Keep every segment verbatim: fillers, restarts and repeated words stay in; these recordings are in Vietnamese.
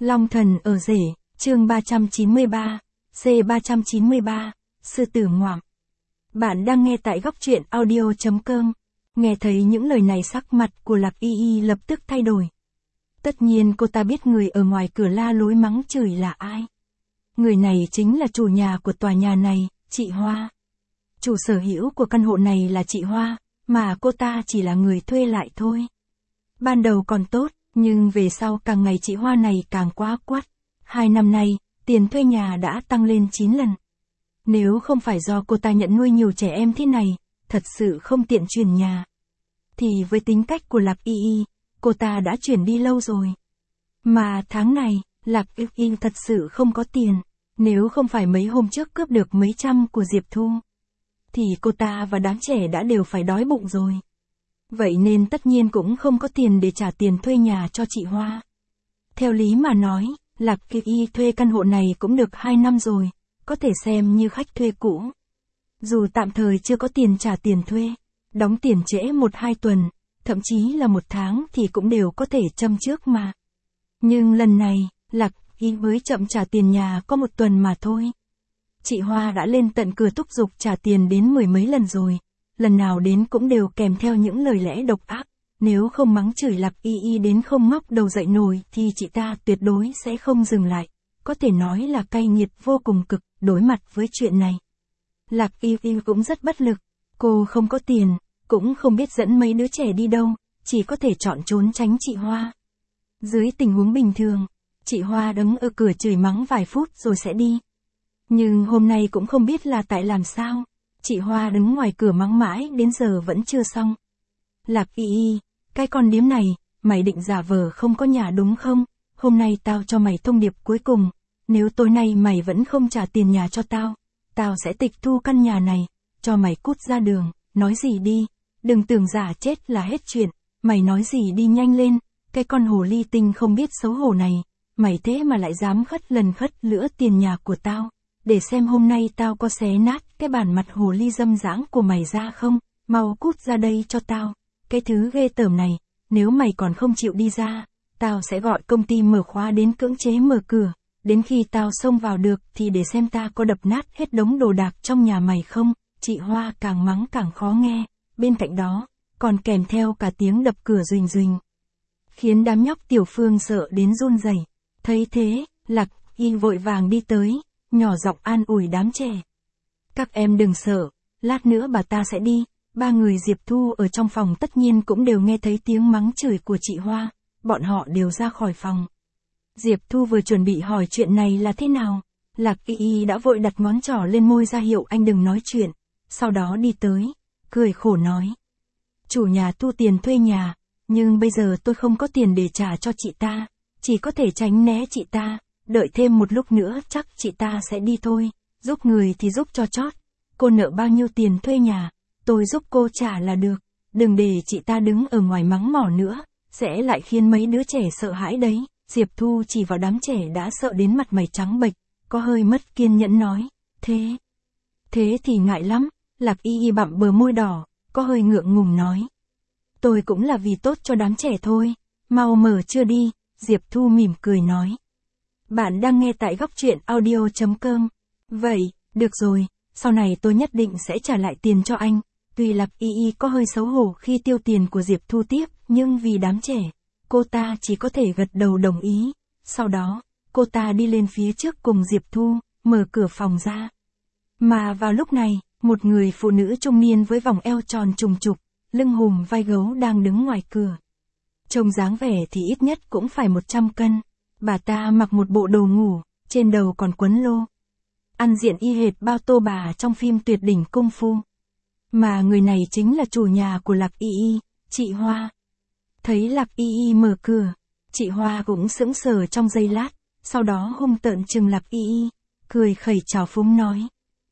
Long thần ở rể, chương ba trăm chín mươi ba, C ba trăm chín mươi ba, sư tử ngoạm. Bạn đang nghe tại góc truyện audio chấm com. Nghe thấy những lời này sắc mặt của Lạc Y Y lập tức thay đổi. Tất nhiên cô ta biết người ở ngoài cửa la lối mắng chửi là ai. Người này chính là chủ nhà của tòa nhà này, chị Hoa. Chủ sở hữu của căn hộ này là chị Hoa, mà cô ta chỉ là người thuê lại thôi. Ban đầu còn tốt, nhưng về sau càng ngày chị Hoa này càng quá quắt. Hai năm nay, tiền thuê nhà đã tăng lên chín lần. Nếu không phải do cô ta nhận nuôi nhiều trẻ em thế này, thật sự không tiện chuyển nhà. Thì với tính cách của Lạc Y Y, cô ta đã chuyển đi lâu rồi. Mà tháng này, Lạc Y Y thật sự không có tiền. Nếu không phải mấy hôm trước cướp được mấy trăm của Diệp Thu, thì cô ta và đám trẻ đã đều phải đói bụng rồi. Vậy nên tất nhiên cũng không có tiền để trả tiền thuê nhà cho chị Hoa. Theo lý mà nói, Lạc Y Y thuê căn hộ này cũng được hai năm rồi, có thể xem như khách thuê cũ. Dù tạm thời chưa có tiền trả tiền thuê, đóng tiền trễ một hai tuần, thậm chí là một tháng thì cũng đều có thể châm trước mà. Nhưng lần này, Lạc Y mới chậm trả tiền nhà có một tuần mà thôi. Chị Hoa đã lên tận cửa thúc giục trả tiền đến mười mấy lần rồi, lần nào đến cũng đều kèm theo những lời lẽ độc ác. Nếu không mắng chửi Lạc Y Y đến không ngóc đầu dậy nổi thì chị ta tuyệt đối sẽ không dừng lại. Có thể nói là cay nghiệt vô cùng cực đối mặt với chuyện này. Lạc Y Y cũng rất bất lực, cô không có tiền, cũng không biết dẫn mấy đứa trẻ đi đâu, chỉ có thể chọn trốn tránh chị Hoa. Dưới tình huống bình thường, chị Hoa đứng ở cửa chửi mắng vài phút rồi sẽ đi. Nhưng hôm nay cũng không biết là tại làm sao, chị Hoa đứng ngoài cửa mắng mãi đến giờ vẫn chưa xong. Lạc Y Y, cái con điếm này, mày định giả vờ không có nhà đúng không? Hôm nay tao cho mày thông điệp cuối cùng, nếu tối nay mày vẫn không trả tiền nhà cho tao, tao sẽ tịch thu căn nhà này, cho mày cút ra đường, nói gì đi, đừng tưởng giả chết là hết chuyện, mày nói gì đi nhanh lên, cái con hồ ly tinh không biết xấu hổ này, mày thế mà lại dám khất lần khất lữa tiền nhà của tao, để xem hôm nay tao có xé nát cái bản mặt hồ ly dâm dãng của mày ra không, mau cút ra đây cho tao, cái thứ ghê tởm này, nếu mày còn không chịu đi ra, tao sẽ gọi công ty mở khóa đến cưỡng chế mở cửa, đến khi tao xông vào được thì để xem ta có đập nát hết đống đồ đạc trong nhà mày không. Chị Hoa càng mắng càng khó nghe, bên cạnh đó, còn kèm theo cả tiếng đập cửa ruỳnh ruỳnh. Khiến đám nhóc Tiểu Phương sợ đến run rẩy. Thấy thế, Lạc Y vội vàng đi tới, nhỏ giọng an ủi đám trẻ. Các em đừng sợ, lát nữa bà ta sẽ đi. Ba người Diệp Thu ở trong phòng tất nhiên cũng đều nghe thấy tiếng mắng chửi của chị Hoa, bọn họ đều ra khỏi phòng. Diệp Thu vừa chuẩn bị hỏi chuyện này là thế nào, Lạc Y Y đã vội đặt ngón trỏ lên môi ra hiệu anh đừng nói chuyện, sau đó đi tới, cười khổ nói. Chủ nhà thu tiền thuê nhà, nhưng bây giờ tôi không có tiền để trả cho chị ta, chỉ có thể tránh né chị ta, đợi thêm một lúc nữa chắc chị ta sẽ đi thôi, giúp người thì giúp cho chót, cô nợ bao nhiêu tiền thuê nhà, tôi giúp cô trả là được, đừng để chị ta đứng ở ngoài mắng mỏ nữa, sẽ lại khiến mấy đứa trẻ sợ hãi đấy. Diệp Thu chỉ vào đám trẻ đã sợ đến mặt mày trắng bệch, có hơi mất kiên nhẫn nói, thế, thế thì ngại lắm, Lạc Y Y bặm bờ môi đỏ, có hơi ngượng ngùng nói. Tôi cũng là vì tốt cho đám trẻ thôi, mau mở chưa đi, Diệp Thu mỉm cười nói. Bạn đang nghe tại góc truyện audio chấm com. Vậy, được rồi, sau này tôi nhất định sẽ trả lại tiền cho anh. Tuy Lạc Y Y có hơi xấu hổ khi tiêu tiền của Diệp Thu tiếp, nhưng vì đám trẻ, cô ta chỉ có thể gật đầu đồng ý. Sau đó, cô ta đi lên phía trước cùng Diệp Thu, mở cửa phòng ra. Mà vào lúc này, một người phụ nữ trung niên với vòng eo tròn trùng trục, lưng hùm vai gấu đang đứng ngoài cửa. Trông dáng vẻ thì ít nhất cũng phải một trăm cân. Bà ta mặc một bộ đồ ngủ, trên đầu còn quấn lô. Ăn diện y hệt bao tô bà trong phim tuyệt đỉnh cung phu. Mà người này chính là chủ nhà của Lạc Y Y, chị Hoa. Thấy Lạc Y Y mở cửa, chị Hoa cũng sững sờ trong giây lát, sau đó hung tợn trừng Lạc Y Y, cười khẩy trào phúng nói.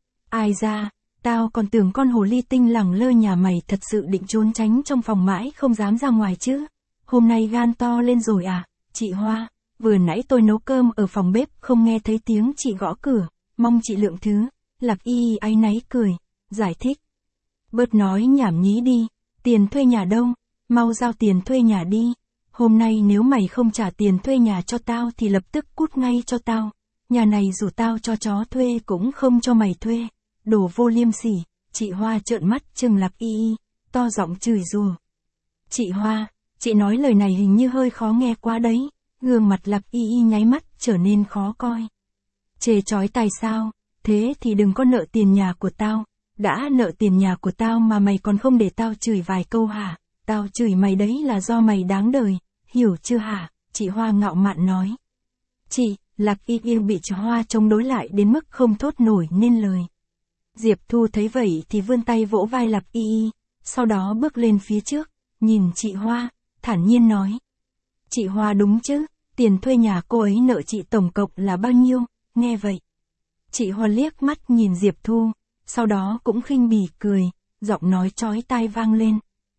Ai ra, tao còn tưởng con hồ ly tinh lẳng lơ nhà mày thật sự định trốn tránh trong phòng mãi không dám ra ngoài chứ. Hôm nay gan to lên rồi à, chị Hoa, vừa nãy tôi nấu cơm ở phòng bếp không nghe thấy tiếng chị gõ cửa, mong chị lượng thứ. Lạc Y Y áy náy cười, giải thích. Bớt nói nhảm nhí đi, tiền thuê nhà đâu, mau giao tiền thuê nhà đi, hôm nay nếu mày không trả tiền thuê nhà cho tao thì lập tức cút ngay cho tao. Nhà này dù tao cho chó thuê cũng không cho mày thuê. Đồ vô liêm sỉ. Chị Hoa trợn mắt trừng Lạc Y Y, to giọng chửi rủa. Chị Hoa, chị nói lời này hình như hơi khó nghe quá đấy. Gương mặt Lạc Y Y nháy mắt trở nên khó coi. Chê chói tai sao? Thế thì đừng có nợ tiền nhà của tao. Đã nợ tiền nhà của tao mà mày còn không để tao chửi vài câu hả? Tao chửi mày đấy là do mày đáng đời, hiểu chưa hả? Chị Hoa ngạo mạn nói. Chị, Lạc Y Y bị chị Hoa chống đối lại đến mức không thốt nổi nên lời. Diệp Thu thấy vậy thì vươn tay vỗ vai Lạc Y Y, sau đó bước lên phía trước, nhìn chị Hoa, thản nhiên nói. Chị Hoa đúng chứ, tiền thuê nhà cô ấy nợ chị tổng cộng là bao nhiêu, nghe vậy. Chị Hoa liếc mắt nhìn Diệp Thu, sau đó cũng khinh bỉ cười, giọng nói chói tai vang lên.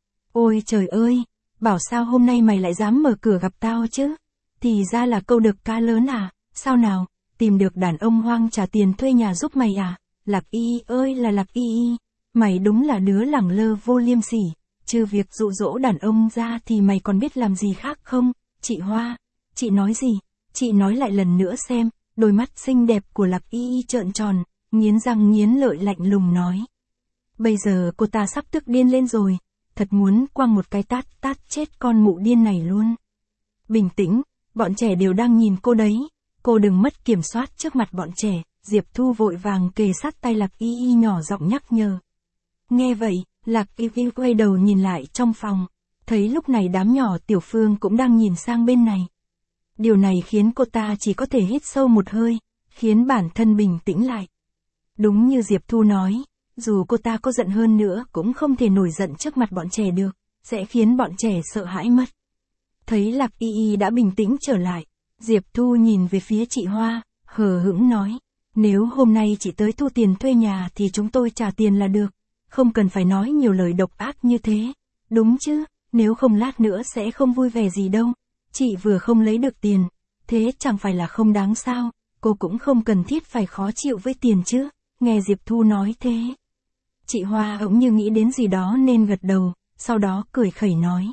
Ôi trời ơi, bảo sao hôm nay mày lại dám mở cửa gặp tao chứ? Thì ra là câu đực cá lớn à, sao nào, tìm được đàn ông hoang trả tiền thuê nhà giúp mày à? Lạc Y Y ơi là Lạc Y Y, mày đúng là đứa lẳng lơ vô liêm sỉ, trừ việc dụ dỗ đàn ông ra thì mày còn biết làm gì khác không? Chị Hoa, chị nói gì? Chị nói lại lần nữa xem. Đôi mắt xinh đẹp của Lạc Y Y trợn tròn, nghiến răng nghiến lợi lạnh lùng nói. Bây giờ cô ta sắp tức điên lên rồi, thật muốn quăng một cái tát tát chết con mụ điên này luôn. Bình tĩnh, bọn trẻ đều đang nhìn cô đấy, cô đừng mất kiểm soát trước mặt bọn trẻ. Diệp Thu vội vàng kề sát tay Lạc Y Y nhỏ giọng nhắc nhở. Nghe vậy, Lạc Y Y quay đầu nhìn lại trong phòng, thấy lúc này đám nhỏ Tiểu Phương cũng đang nhìn sang bên này. Điều này khiến cô ta chỉ có thể hít sâu một hơi, khiến bản thân bình tĩnh lại. Đúng như Diệp Thu nói, dù cô ta có giận hơn nữa cũng không thể nổi giận trước mặt bọn trẻ được, sẽ khiến bọn trẻ sợ hãi mất. Thấy Lạc Y Y đã bình tĩnh trở lại, Diệp Thu nhìn về phía chị Hoa, hờ hững nói. Nếu hôm nay chị tới thu tiền thuê nhà thì chúng tôi trả tiền là được, không cần phải nói nhiều lời độc ác như thế, đúng chứ, nếu không lát nữa sẽ không vui vẻ gì đâu. Chị vừa không lấy được tiền, thế chẳng phải là không đáng sao, cô cũng không cần thiết phải khó chịu với tiền chứ, nghe Diệp Thu nói thế. Chị Hoa ống như nghĩ đến gì đó nên gật đầu, sau đó cười khẩy nói.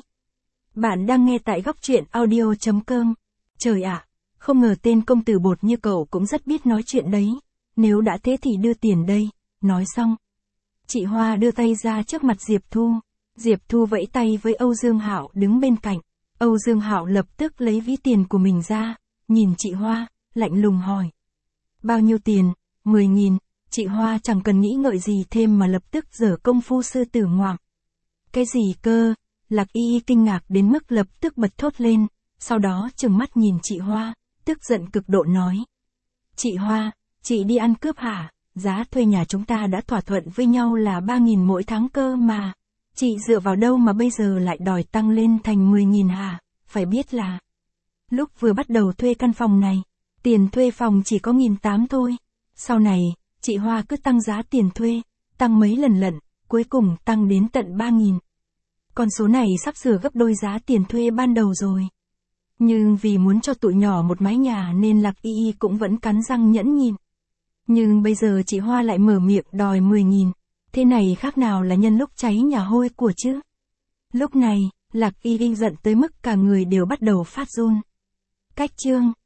Bạn đang nghe tại góc truyện audio chấm com. Trời ạ, không ngờ tên công tử bột như cậu cũng rất biết nói chuyện đấy, nếu đã thế thì đưa tiền đây, nói xong. Chị Hoa đưa tay ra trước mặt Diệp Thu, Diệp Thu vẫy tay với Âu Dương Hạo đứng bên cạnh. Âu Dương Hạo lập tức lấy ví tiền của mình ra, nhìn chị Hoa, lạnh lùng hỏi. Bao nhiêu tiền? mười nghìn, chị Hoa chẳng cần nghĩ ngợi gì thêm mà lập tức giở công phu sư tử ngoạm. Cái gì cơ? Lạc Y Y kinh ngạc đến mức lập tức bật thốt lên, sau đó trừng mắt nhìn chị Hoa, tức giận cực độ nói. Chị Hoa, chị đi ăn cướp hả? Giá thuê nhà chúng ta đã thỏa thuận với nhau là ba nghìn mỗi tháng cơ mà. Chị dựa vào đâu mà bây giờ lại đòi tăng lên thành mười nghìn hả? Phải biết là lúc vừa bắt đầu thuê căn phòng này, tiền thuê phòng chỉ có nghìn tám thôi. Sau này, chị Hoa cứ tăng giá tiền thuê, tăng mấy lần lận, cuối cùng tăng đến tận ba nghìn. Con số này sắp sửa gấp đôi giá tiền thuê ban đầu rồi. Nhưng vì muốn cho tụi nhỏ một mái nhà nên Lạc Y Y cũng vẫn cắn răng nhẫn nhịn. Nhưng bây giờ chị Hoa lại mở miệng đòi mười nghìn. Thế này khác nào là nhân lúc cháy nhà hôi của chứ. Lúc này, Lạc Y Y giận tới mức cả người đều bắt đầu phát run. Cách chương